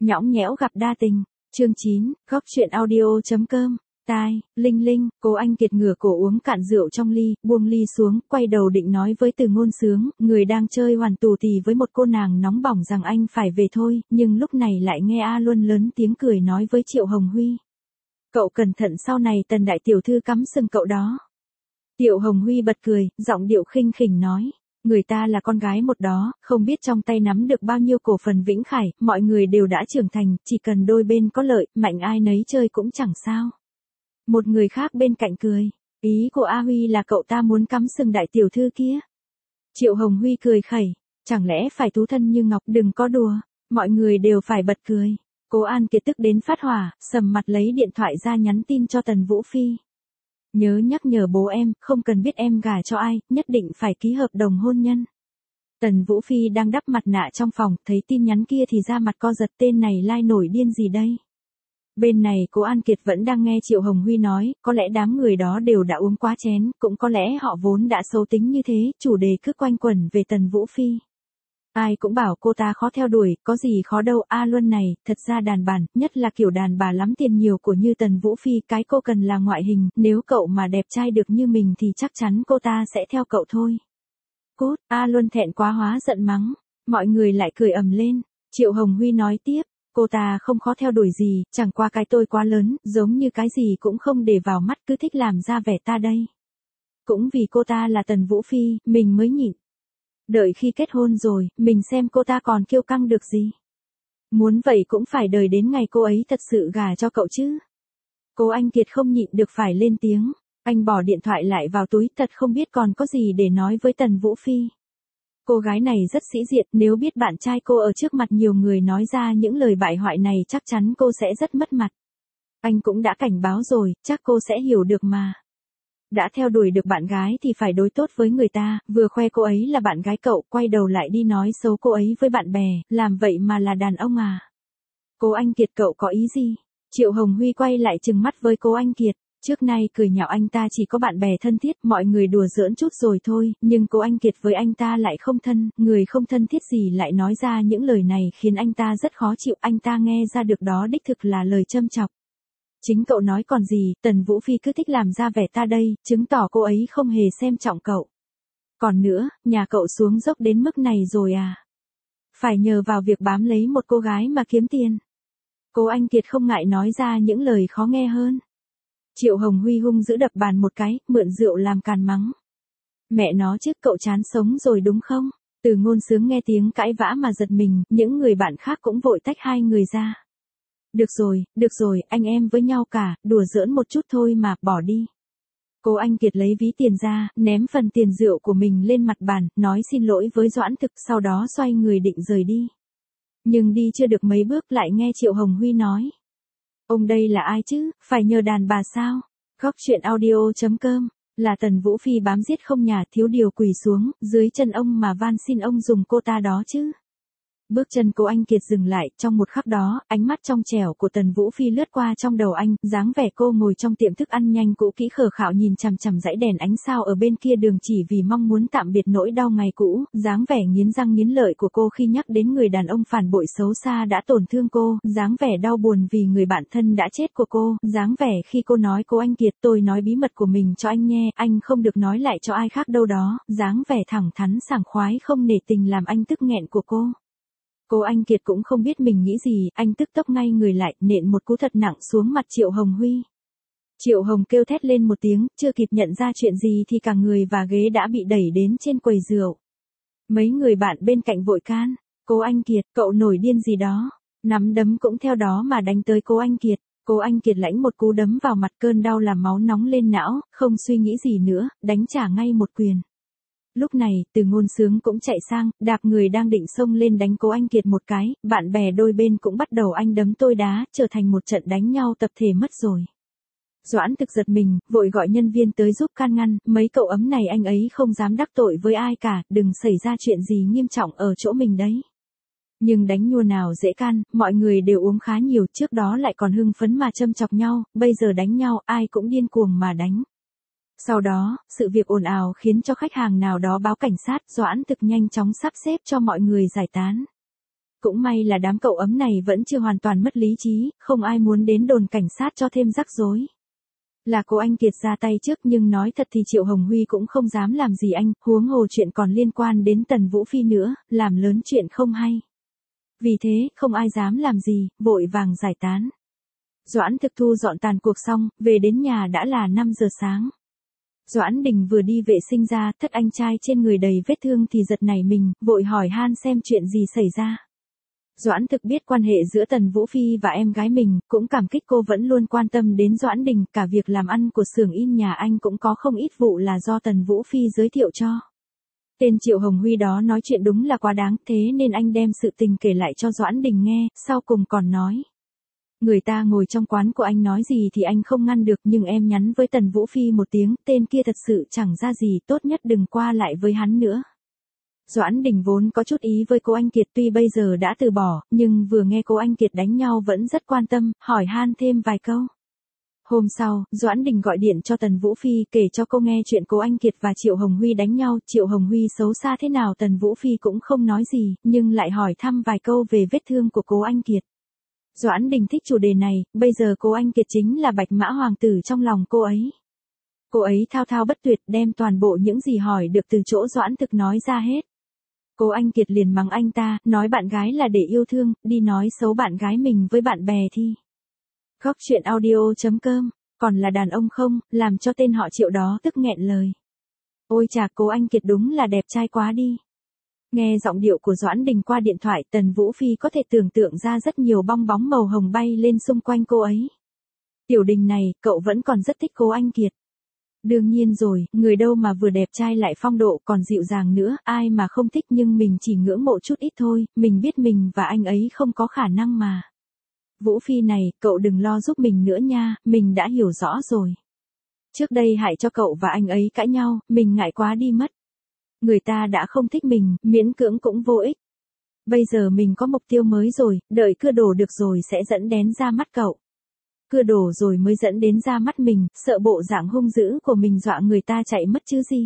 Nhõng nhẽo gặp đa tình. Chương 9, góc truyện audio.com. Tai, Linh Linh, Cố Anh Kiệt ngửa cổ uống cạn rượu trong ly, buông ly xuống, quay đầu định nói với Từ Ngôn Sướng, người đang chơi hoàn tù tì với một cô nàng nóng bỏng rằng anh phải về thôi, nhưng lúc này lại nghe A Luân lớn tiếng cười nói với Triệu Hồng Huy. Cậu cẩn thận sau này Tần đại tiểu thư cắm sừng cậu đó. Triệu Hồng Huy bật cười, giọng điệu khinh khỉnh nói. Người ta là con gái một đó, không biết trong tay nắm được bao nhiêu cổ phần Vĩnh Khải, mọi người đều đã trưởng thành, chỉ cần đôi bên có lợi, mạnh ai nấy chơi cũng chẳng sao. Một người khác bên cạnh cười, ý của A Huy là cậu ta muốn cắm sừng đại tiểu thư kia. Triệu Hồng Huy cười khẩy, chẳng lẽ phải tú thân như ngọc, đừng có đùa, mọi người đều phải bật cười. Cố An Kiệt tức đến phát hỏa, sầm mặt lấy điện thoại ra nhắn tin cho Tần Vũ Phi. Nhớ nhắc nhở bố em, không cần biết em gả cho ai, nhất định phải ký hợp đồng hôn nhân. Tần Vũ Phi đang đắp mặt nạ trong phòng, thấy tin nhắn kia thì ra mặt co giật, tên này lai nổi điên gì đây. Bên này Cố An Kiệt vẫn đang nghe Triệu Hồng Huy nói, có lẽ đám người đó đều đã uống quá chén, cũng có lẽ họ vốn đã xấu tính như thế, chủ đề cứ quanh quẩn về Tần Vũ Phi. Ai cũng bảo cô ta khó theo đuổi, có gì khó đâu. A Luân này, thật ra đàn bản, nhất là kiểu đàn bà lắm tiền nhiều của như Tần Vũ Phi, cái cô cần là ngoại hình, nếu cậu mà đẹp trai được như mình thì chắc chắn cô ta sẽ theo cậu thôi. Cút, A Luân thẹn quá hóa giận mắng, mọi người lại cười ầm lên. Triệu Hồng Huy nói tiếp, cô ta không khó theo đuổi gì, chẳng qua cái tôi quá lớn, giống như cái gì cũng không để vào mắt, cứ thích làm ra vẻ ta đây. Cũng vì cô ta là Tần Vũ Phi, mình mới nhịn. Đợi khi kết hôn rồi, mình xem cô ta còn kiêu căng được gì. Muốn vậy cũng phải đợi đến ngày cô ấy thật sự gả cho cậu chứ. Cố Anh Kiệt không nhịn được phải lên tiếng. Anh bỏ điện thoại lại vào túi, thật không biết còn có gì để nói với Tần Vũ Phi. Cô gái này rất sĩ diện, nếu biết bạn trai cô ở trước mặt nhiều người nói ra những lời bại hoại này chắc chắn cô sẽ rất mất mặt. Anh cũng đã cảnh báo rồi, chắc cô sẽ hiểu được mà. Đã theo đuổi được bạn gái thì phải đối tốt với người ta, vừa khoe cô ấy là bạn gái cậu, quay đầu lại đi nói xấu cô ấy với bạn bè, làm vậy mà là đàn ông à. Cố Anh Kiệt cậu có ý gì? Triệu Hồng Huy quay lại trừng mắt với Cố Anh Kiệt, trước nay cười nhạo anh ta chỉ có bạn bè thân thiết, mọi người đùa giỡn chút rồi thôi, nhưng Cố Anh Kiệt với anh ta lại không thân, người không thân thiết gì lại nói ra những lời này khiến anh ta rất khó chịu, anh ta nghe ra được đó đích thực là lời châm chọc. Chính cậu nói còn gì, Tần Vũ Phi cứ thích làm ra vẻ ta đây, chứng tỏ cô ấy không hề xem trọng cậu. Còn nữa, nhà cậu xuống dốc đến mức này rồi à? Phải nhờ vào việc bám lấy một cô gái mà kiếm tiền. Cố Anh Kiệt không ngại nói ra những lời khó nghe hơn. Triệu Hồng Huy hung dữ đập bàn một cái, mượn rượu làm càn mắng. Mẹ nó chứ, cậu chán sống rồi đúng không? Từ Ngôn Sướng nghe tiếng cãi vã mà giật mình, những người bạn khác cũng vội tách hai người ra. Được rồi, anh em với nhau cả, đùa giỡn một chút thôi mà, bỏ đi. Cố Anh Kiệt lấy ví tiền ra, ném phần tiền rượu của mình lên mặt bàn, nói xin lỗi với Doãn Thực, sau đó xoay người định rời đi. Nhưng đi chưa được mấy bước lại nghe Triệu Hồng Huy nói. Ông đây là ai chứ, phải nhờ đàn bà sao? Góc truyện audio.com, là Tần Vũ Phi bám giết không nhà, thiếu điều quỳ xuống, dưới chân ông mà van xin ông dùng cô ta đó chứ. Bước chân Cố Anh Kiệt dừng lại, trong một khắc đó, ánh mắt trong trẻo của Tần Vũ Phi lướt qua trong đầu anh, dáng vẻ cô ngồi trong tiệm thức ăn nhanh cũ kỹ khờ khạo nhìn chằm chằm dãy đèn ánh sao ở bên kia đường chỉ vì mong muốn tạm biệt nỗi đau ngày cũ, dáng vẻ nghiến răng nghiến lợi của cô khi nhắc đến người đàn ông phản bội xấu xa đã tổn thương cô, dáng vẻ đau buồn vì người bạn thân đã chết của cô, dáng vẻ khi cô nói Cố Anh Kiệt tôi nói bí mật của mình cho anh nghe, anh không được nói lại cho ai khác đâu đó, dáng vẻ thẳng thắn sảng khoái không nể tình làm anh tức nghẹn của cô. Cố Anh Kiệt cũng không biết mình nghĩ gì, anh tức tốc ngay người lại, nện một cú thật nặng xuống mặt Triệu Hồng Huy. Triệu Hồng kêu thét lên một tiếng, chưa kịp nhận ra chuyện gì thì cả người và ghế đã bị đẩy đến trên quầy rượu. Mấy người bạn bên cạnh vội can, Cố Anh Kiệt, cậu nổi điên gì đó, nắm đấm cũng theo đó mà đánh tới Cố Anh Kiệt. Cố Anh Kiệt lãnh một cú đấm vào mặt, cơn đau làm máu nóng lên não, không suy nghĩ gì nữa, đánh trả ngay một quyền. Lúc này, Từ Ngôn Sướng cũng chạy sang, đạp người đang định xông lên đánh Cố Anh Kiệt một cái, bạn bè đôi bên cũng bắt đầu anh đấm tôi đá, trở thành một trận đánh nhau tập thể mất rồi. Doãn Thực giật mình, vội gọi nhân viên tới giúp can ngăn, mấy cậu ấm này anh ấy không dám đắc tội với ai cả, đừng xảy ra chuyện gì nghiêm trọng ở chỗ mình đấy. Nhưng đánh nhua nào dễ can, mọi người đều uống khá nhiều, trước đó lại còn hưng phấn mà châm chọc nhau, bây giờ đánh nhau, ai cũng điên cuồng mà đánh. Sau đó, sự việc ồn ào khiến cho khách hàng nào đó báo cảnh sát, Doãn Thực nhanh chóng sắp xếp cho mọi người giải tán. Cũng may là đám cậu ấm này vẫn chưa hoàn toàn mất lý trí, không ai muốn đến đồn cảnh sát cho thêm rắc rối. Là cô anh Kiệt ra tay trước nhưng nói thật thì Triệu Hồng Huy cũng không dám làm gì anh, huống hồ chuyện còn liên quan đến Tần Vũ Phi nữa, làm lớn chuyện không hay. Vì thế, không ai dám làm gì, vội vàng giải tán. Doãn Thực thu dọn tàn cuộc xong, về đến nhà đã là 5 giờ sáng. Doãn Đình vừa đi vệ sinh ra, thất anh trai trên người đầy vết thương thì giật nảy mình, vội hỏi han xem chuyện gì xảy ra. Doãn Thực biết quan hệ giữa Tần Vũ Phi và em gái mình, cũng cảm kích cô vẫn luôn quan tâm đến Doãn Đình, cả việc làm ăn của xưởng in nhà anh cũng có không ít vụ là do Tần Vũ Phi giới thiệu cho. Tên Triệu Hồng Huy đó nói chuyện đúng là quá đáng, thế nên anh đem sự tình kể lại cho Doãn Đình nghe, sau cùng còn nói. Người ta ngồi trong quán của anh nói gì thì anh không ngăn được, nhưng em nhắn với Tần Vũ Phi một tiếng, tên kia thật sự chẳng ra gì, tốt nhất đừng qua lại với hắn nữa. Doãn Đình vốn có chút ý với cô anh Kiệt, tuy bây giờ đã từ bỏ, nhưng vừa nghe cô anh Kiệt đánh nhau vẫn rất quan tâm, hỏi han thêm vài câu. Hôm sau, Doãn Đình gọi điện cho Tần Vũ Phi kể cho cô nghe chuyện cô anh Kiệt và Triệu Hồng Huy đánh nhau. Triệu Hồng Huy xấu xa thế nào Tần Vũ Phi cũng không nói gì, nhưng lại hỏi thăm vài câu về vết thương của cô anh Kiệt. Doãn Đình thích chủ đề này, bây giờ cô anh Kiệt chính là bạch mã hoàng tử trong lòng cô ấy. Cô ấy thao thao bất tuyệt đem toàn bộ những gì hỏi được từ chỗ Doãn Thực nói ra hết. Cô anh Kiệt liền mắng anh ta, nói bạn gái là để yêu thương, đi nói xấu bạn gái mình với bạn bè thì. Góc truyện audio.com, còn là đàn ông không, làm cho tên họ Triệu đó tức nghẹn lời. Ôi chà, cô anh Kiệt đúng là đẹp trai quá đi. Nghe giọng điệu của Doãn Đình qua điện thoại, Tần Vũ Phi có thể tưởng tượng ra rất nhiều bong bóng màu hồng bay lên xung quanh cô ấy. Tiểu Đình này, cậu vẫn còn rất thích cô anh Kiệt. Đương nhiên rồi, người đâu mà vừa đẹp trai lại phong độ còn dịu dàng nữa, ai mà không thích, nhưng mình chỉ ngưỡng mộ chút ít thôi, mình biết mình và anh ấy không có khả năng mà. Vũ Phi này, cậu đừng lo giúp mình nữa nha, mình đã hiểu rõ rồi. Trước đây hại cho cậu và anh ấy cãi nhau, mình ngại quá đi mất. Người ta đã không thích mình, miễn cưỡng cũng vô ích. Bây giờ mình có mục tiêu mới rồi, đợi cưa đổ được rồi sẽ dẫn đến ra mắt cậu. Cưa đổ rồi mới dẫn đến ra mắt mình, sợ bộ dạng hung dữ của mình dọa người ta chạy mất chứ gì.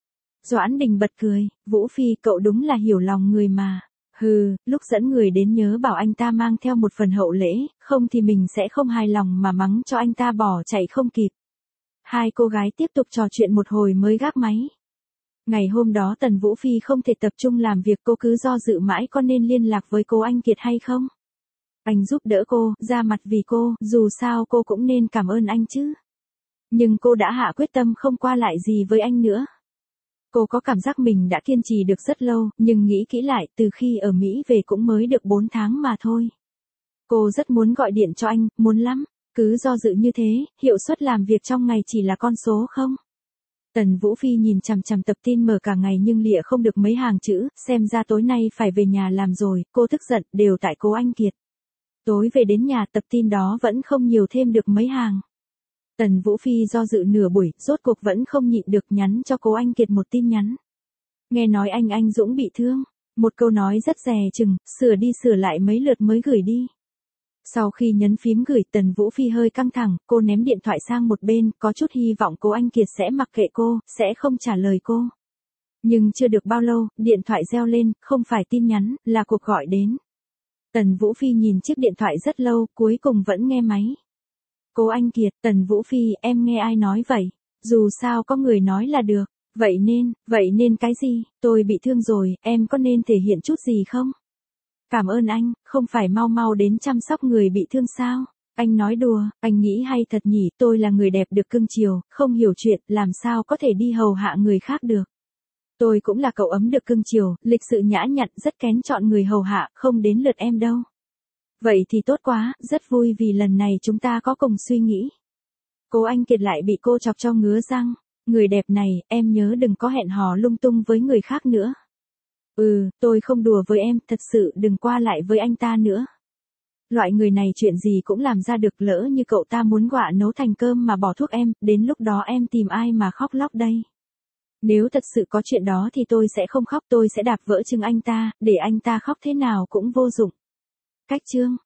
Doãn Đình bật cười, Vũ Phi cậu đúng là hiểu lòng người mà. Hừ, lúc dẫn người đến nhớ bảo anh ta mang theo một phần hậu lễ, không thì mình sẽ không hài lòng mà mắng cho anh ta bỏ chạy không kịp. Hai cô gái tiếp tục trò chuyện một hồi mới gác máy. Ngày hôm đó Tần Vũ Phi không thể tập trung làm việc, cô cứ do dự mãi có nên liên lạc với cô anh Kiệt hay không. Anh giúp đỡ cô, ra mặt vì cô, dù sao cô cũng nên cảm ơn anh chứ. Nhưng cô đã hạ quyết tâm không qua lại gì với anh nữa. Cô có cảm giác mình đã kiên trì được rất lâu, nhưng nghĩ kỹ lại, từ khi ở Mỹ về cũng mới được 4 tháng mà thôi. Cô rất muốn gọi điện cho anh, muốn lắm, cứ do dự như thế, hiệu suất làm việc trong ngày chỉ là con số không. Tần Vũ Phi nhìn chằm chằm tập tin mở cả ngày nhưng lịa không được mấy hàng chữ, xem ra tối nay phải về nhà làm rồi, cô tức giận, đều tại cô anh Kiệt. Tối về đến nhà tập tin đó vẫn không nhiều thêm được mấy hàng. Tần Vũ Phi do dự nửa buổi, rốt cuộc vẫn không nhịn được nhắn cho cô anh Kiệt một tin nhắn. Nghe nói anh Dũng bị thương, một câu nói rất dè chừng, sửa đi sửa lại mấy lượt mới gửi đi. Sau khi nhấn phím gửi, Tần Vũ Phi hơi căng thẳng, cô ném điện thoại sang một bên, có chút hy vọng cô anh Kiệt sẽ mặc kệ cô, sẽ không trả lời cô. Nhưng chưa được bao lâu, điện thoại reo lên, không phải tin nhắn, là cuộc gọi đến. Tần Vũ Phi nhìn chiếc điện thoại rất lâu, cuối cùng vẫn nghe máy. Cô anh Kiệt, Tần Vũ Phi, em nghe ai nói vậy? Dù sao có người nói là được. Vậy nên cái gì? Tôi bị thương rồi, em có nên thể hiện chút gì không? Cảm ơn anh, không phải mau đến chăm sóc người bị thương sao? Anh nói đùa, anh nghĩ hay thật nhỉ, tôi là người đẹp được cưng chiều, không hiểu chuyện, làm sao có thể đi hầu hạ người khác được. Tôi cũng là cậu ấm được cưng chiều, lịch sự nhã nhặn, rất kén chọn người hầu hạ, không đến lượt em đâu. Vậy thì tốt quá, rất vui vì lần này chúng ta có cùng suy nghĩ. Cô anh Kiệt lại bị cô chọc cho ngứa răng. Người đẹp này, em nhớ đừng có hẹn hò lung tung với người khác nữa. Tôi không đùa với em, thật sự đừng qua lại với anh ta nữa. Loại người này chuyện gì cũng làm ra được, lỡ như cậu ta muốn quạ nấu thành cơm mà bỏ thuốc em, đến lúc đó em tìm ai mà khóc lóc đây. Nếu thật sự có chuyện đó thì tôi sẽ không khóc, tôi sẽ đạp vỡ chừng anh ta, để anh ta khóc thế nào cũng vô dụng. Cách chương